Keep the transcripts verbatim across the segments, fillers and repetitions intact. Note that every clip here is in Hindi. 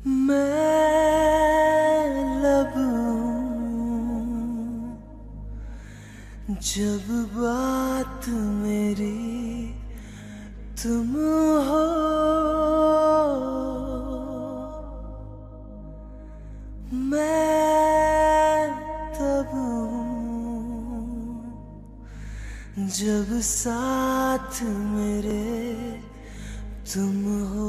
मैं लबूं जब बात मेरी तुम हो, मैं तब हूँ जब साथ मेरे तुम हो।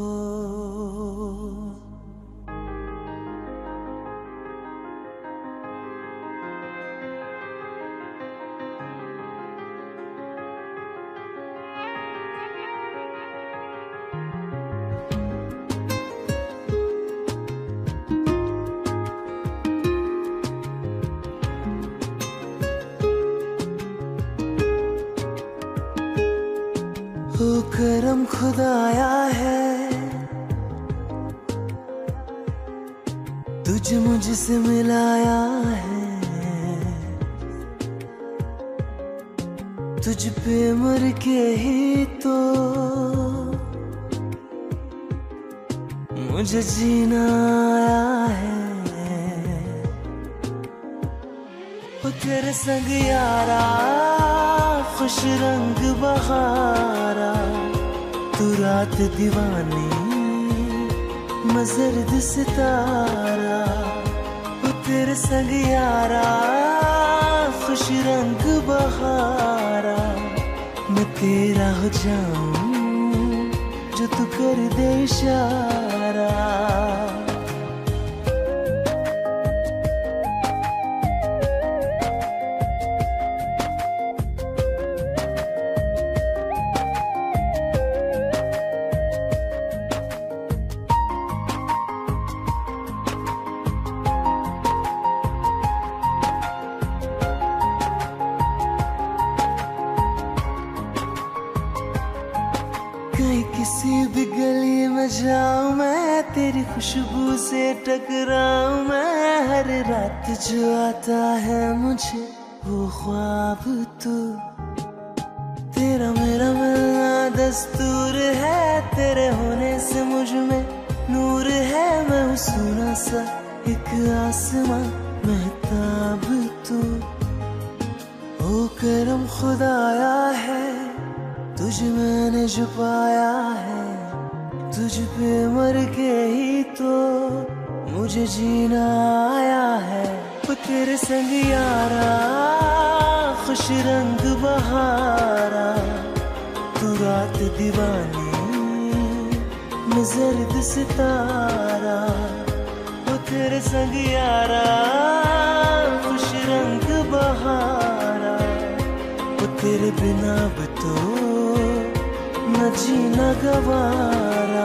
ओ करम खुदाया है तुझे मुझसे मिलाया है, तुझ पे मर के ही तो मुझे जीना आया है। ओ तेरे संग यारा खुश रंग बहारा, तू रात दीवानी मैं जर्द सितारा। ओ तेरे संग यारा खुश रंग बहारा, मैं तेरा हो जाऊं जो तू कर दे इशारा। कहीं किसी भी गली में जाऊं मैं, तेरी खुशबू से टकराऊं मैं। हर रात जो आता है मुझे वो ख्वाब तू, तेरा मेरा मिलना दस्तूर है। तेरे होने से मुझ में नूर है, मैं हूँ सोना सा एक आसमां महताब तू। ओ करम खुदाया है तुझ मैंने जो पाया है, तुझ पे मर के ही तो मुझे जीना आया है। वो तेरे संग यारा खुश रंग बहारा, तू रात दीवानी मैं जर्द सितारा। वो तेरे संग यारा खुश रंग बहारा, वो तेरे बिना भी तो न जीना गवारा।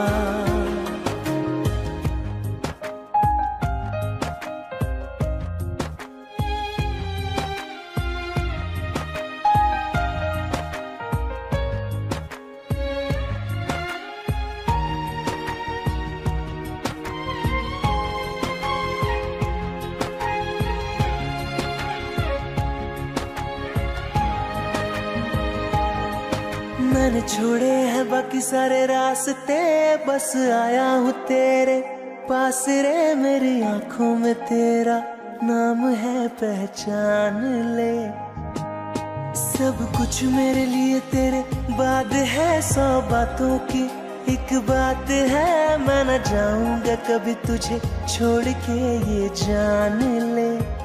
मैंने छोड़े हैं बाकी सारे रास्ते, बस आया हूँ तेरे पास रे। मेरी आंखों में तेरा नाम है पहचान ले, सब कुछ मेरे लिए तेरे बाद है। सौ बातों की एक बात है, मैं न जाऊंगा कभी तुझे छोड़ के ये जान ले।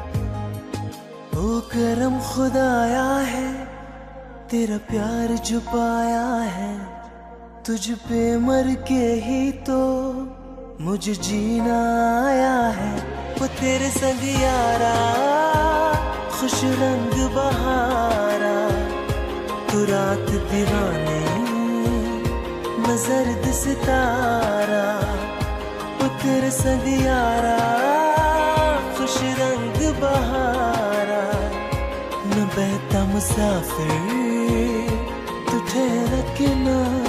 ओ करम खुदाया है तेरा प्यार जो पाया है, तुझ पे मर के ही तो मुझे जीना आया है। वो तेरे संग यारा खुश रंग बहारा, तू रात दीवानी मैं जर्द सितारा। वो तेरे संग यारा खुश रंग बहारा, मैं बहता मुसाफिर तू ठहरा किनारा।